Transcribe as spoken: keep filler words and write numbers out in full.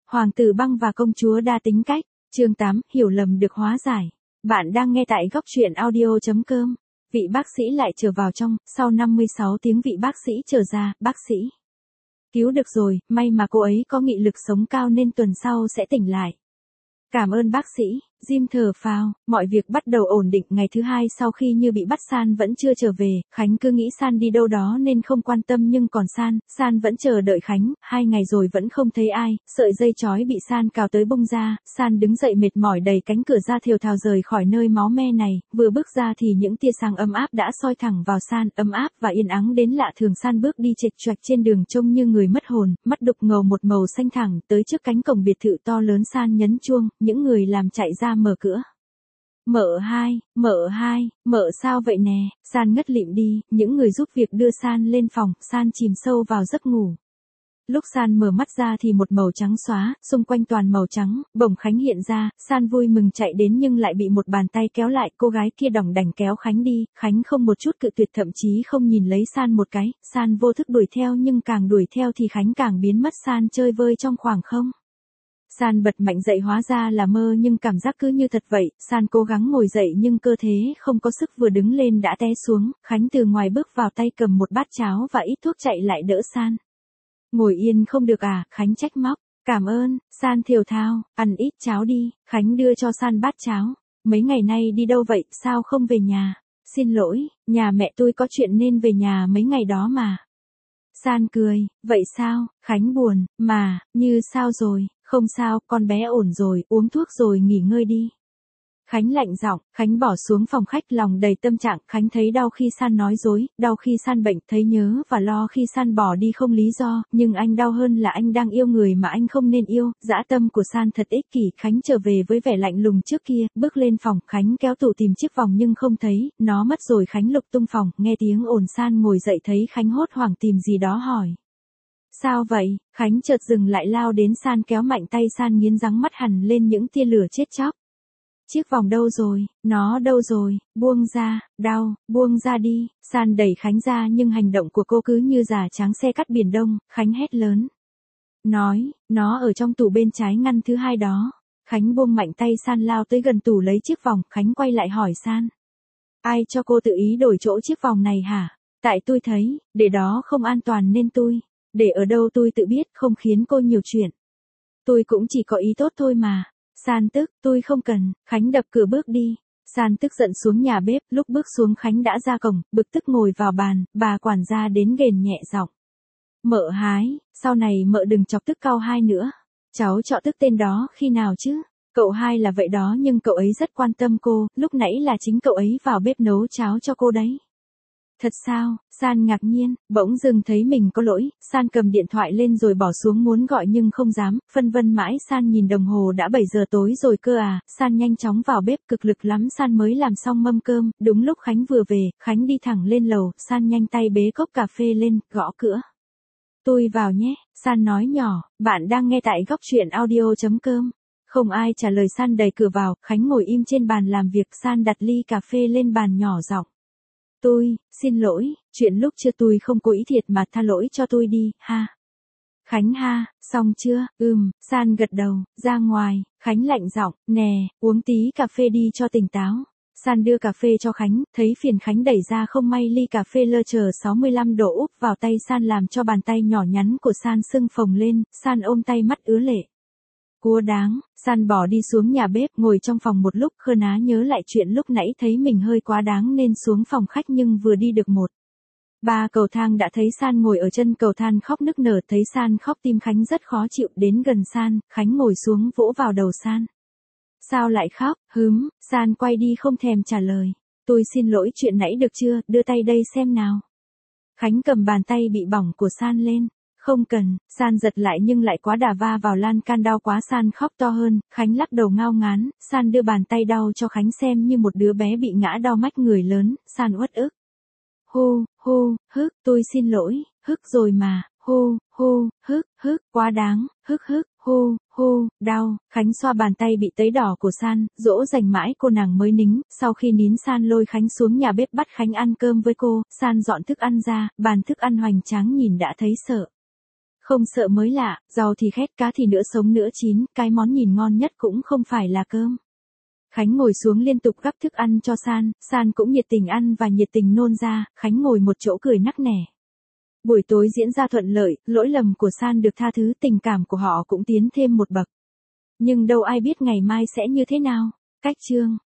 Hoàng tử băng và công chúa đa tính cách, chương tám, hiểu lầm được hóa giải. Bạn đang nghe tại góc truyện audio chấm com. Vị bác sĩ lại trở vào trong, sau năm mươi sáu tiếng vị bác sĩ trở ra, bác sĩ. Cứu được rồi, may mà cô ấy có nghị lực sống cao nên tuần sau sẽ tỉnh lại. Cảm ơn bác sĩ, Jim thở phào, mọi việc bắt đầu ổn định. Ngày thứ hai sau khi Như bị bắt San vẫn chưa trở về, Khánh cứ nghĩ San đi đâu đó nên không quan tâm, nhưng còn San, San vẫn chờ đợi Khánh, hai ngày rồi vẫn không thấy ai, sợi dây chói bị San cào tới bung ra, San đứng dậy mệt mỏi đẩy cánh cửa ra thều thào rời khỏi nơi máu me này, vừa bước ra thì những tia sáng ấm áp đã soi thẳng vào San, ấm áp và yên ắng đến lạ thường. San bước đi chệch choạch trên đường trông như người mất hồn, mắt đục ngầu một màu xanh thẳng tới trước cánh cổng biệt thự to lớn. San nhấn chuông, những người làm chạy ra mở cửa. Mợ hai, mợ hai, mợ sao vậy nè? San ngất lịm đi, những người giúp việc đưa San lên phòng, San chìm sâu vào giấc ngủ. Lúc San mở mắt ra thì một màu trắng xóa, xung quanh toàn màu trắng, bỗng Khánh hiện ra, San vui mừng chạy đến nhưng lại bị một bàn tay kéo lại, cô gái kia đỏng đảnh kéo Khánh đi, Khánh không một chút cự tuyệt, thậm chí không nhìn lấy San một cái, San vô thức đuổi theo nhưng càng đuổi theo thì Khánh càng biến mất. San chơi vơi trong khoảng không. San bật mạnh dậy, hóa ra là mơ nhưng cảm giác cứ như thật vậy, San cố gắng ngồi dậy nhưng cơ thể không có sức, vừa đứng lên đã té xuống, Khánh từ ngoài bước vào tay cầm một bát cháo và ít thuốc chạy lại đỡ San. Ngồi yên không được à? Khánh trách móc. Cảm ơn, San thều thào, ăn ít cháo đi, Khánh đưa cho San bát cháo. Mấy ngày nay đi đâu vậy, sao không về nhà? Xin lỗi, nhà mẹ tôi có chuyện nên về nhà mấy ngày đó mà. San cười, vậy sao? Khánh buồn, mà, Như sao rồi? Không sao, con bé ổn rồi, uống thuốc rồi nghỉ ngơi đi. Khánh lạnh giọng, Khánh bỏ xuống phòng khách lòng đầy tâm trạng. Khánh thấy đau khi San nói dối, đau khi San bệnh, thấy nhớ và lo khi San bỏ đi không lý do, nhưng anh đau hơn là anh đang yêu người mà anh không nên yêu. Dã tâm của San thật ích kỷ. Khánh trở về với vẻ lạnh lùng trước kia, bước lên phòng, Khánh kéo tủ tìm chiếc vòng nhưng không thấy, nó mất rồi. Khánh lục tung phòng, nghe tiếng ồn, San ngồi dậy thấy Khánh hốt hoảng tìm gì đó hỏi. Sao vậy? Khánh chợt dừng lại lao đến San kéo mạnh tay San, nghiến răng mắt hằn lên những tia lửa chết chóc. Chiếc vòng đâu rồi? Nó đâu rồi? Buông ra, đau, buông ra đi. San đẩy Khánh ra nhưng hành động của cô cứ như già tráng xe cắt biển đông. Khánh hét lớn. Nói, nó ở trong tủ bên trái ngăn thứ hai đó. Khánh buông mạnh tay San, lao tới gần tủ lấy chiếc vòng. Khánh quay lại hỏi San. Ai cho cô tự ý đổi chỗ chiếc vòng này hả? Tại tôi thấy, để đó không an toàn nên tôi. Để ở đâu tôi tự biết, không khiến cô nhiều chuyện. Tôi cũng chỉ có ý tốt thôi mà. San tức, tôi không cần. Khánh đập cửa bước đi. San tức giận xuống nhà bếp, lúc bước xuống Khánh đã ra cổng, bực tức ngồi vào bàn, bà quản gia đến ghền nhẹ giọng. Mợ Hái, sau này mợ đừng chọc tức Cao Hai nữa. Cháu chọ tức tên đó khi nào chứ? Cậu Hai là vậy đó nhưng cậu ấy rất quan tâm cô, lúc nãy là chính cậu ấy vào bếp nấu cháo cho cô đấy. Thật sao? San ngạc nhiên, bỗng dưng thấy mình có lỗi, San cầm điện thoại lên rồi bỏ xuống muốn gọi nhưng không dám, phân vân mãi. San nhìn đồng hồ đã bảy giờ tối rồi cơ à. San nhanh chóng vào bếp, cực lực lắm San mới làm xong mâm cơm, đúng lúc Khánh vừa về, Khánh đi thẳng lên lầu, San nhanh tay bế cốc cà phê lên, gõ cửa. Tôi vào nhé, San nói nhỏ, bạn đang nghe tại góc truyện audio chấm com. Không ai trả lời, San đẩy cửa vào, Khánh ngồi im trên bàn làm việc, San đặt ly cà phê lên bàn nhỏ giọng. Tôi, xin lỗi, chuyện lúc chưa tôi không cố ý thiệt mà, tha lỗi cho tôi đi, ha. Khánh ha, xong chưa? Ừm, San gật đầu, ra ngoài, Khánh lạnh giọng, nè, uống tí cà phê đi cho tỉnh táo. San đưa cà phê cho Khánh, thấy phiền Khánh đẩy ra không may ly cà phê lơ chờ sáu mươi lăm độ úp vào tay San làm cho bàn tay nhỏ nhắn của San sưng phồng lên, San ôm tay mắt ứa lệ. Cua đáng, San bỏ đi xuống nhà bếp, ngồi trong phòng một lúc, khơ ná nhớ lại chuyện lúc nãy thấy mình hơi quá đáng nên xuống phòng khách nhưng vừa đi được một. Ba cầu thang đã thấy San ngồi ở chân cầu thang khóc nức nở, thấy San khóc tim Khánh rất khó chịu, đến gần San, Khánh ngồi xuống vỗ vào đầu San. Sao lại khóc, hứm, San quay đi không thèm trả lời. Tôi xin lỗi chuyện nãy được chưa, đưa tay đây xem nào. Khánh cầm bàn tay bị bỏng của San lên. Không cần, San giật lại nhưng lại quá đà va vào lan can, đau quá. San khóc to hơn, Khánh lắc đầu ngao ngán, San đưa bàn tay đau cho Khánh xem như một đứa bé bị ngã đau mách người lớn, San uất ức. Hô, hô, hức, tôi xin lỗi, hức rồi mà, hô, hô, hức, hức, quá đáng, hức hức, hô, hô, đau. Khánh xoa bàn tay bị tấy đỏ của San, dỗ dành mãi cô nàng mới nín, sau khi nín San lôi Khánh xuống nhà bếp bắt Khánh ăn cơm với cô, San dọn thức ăn ra, bàn thức ăn hoành tráng nhìn đã thấy sợ. Không sợ mới lạ, rau thì khét cá thì nữa sống nữa chín, cái món nhìn ngon nhất cũng không phải là cơm. Khánh ngồi xuống liên tục gắp thức ăn cho San, San cũng nhiệt tình ăn và nhiệt tình nôn ra, Khánh ngồi một chỗ cười nắc nẻ. Buổi tối diễn ra thuận lợi, lỗi lầm của San được tha thứ, tình cảm của họ cũng tiến thêm một bậc. Nhưng đâu ai biết ngày mai sẽ như thế nào. Cách chương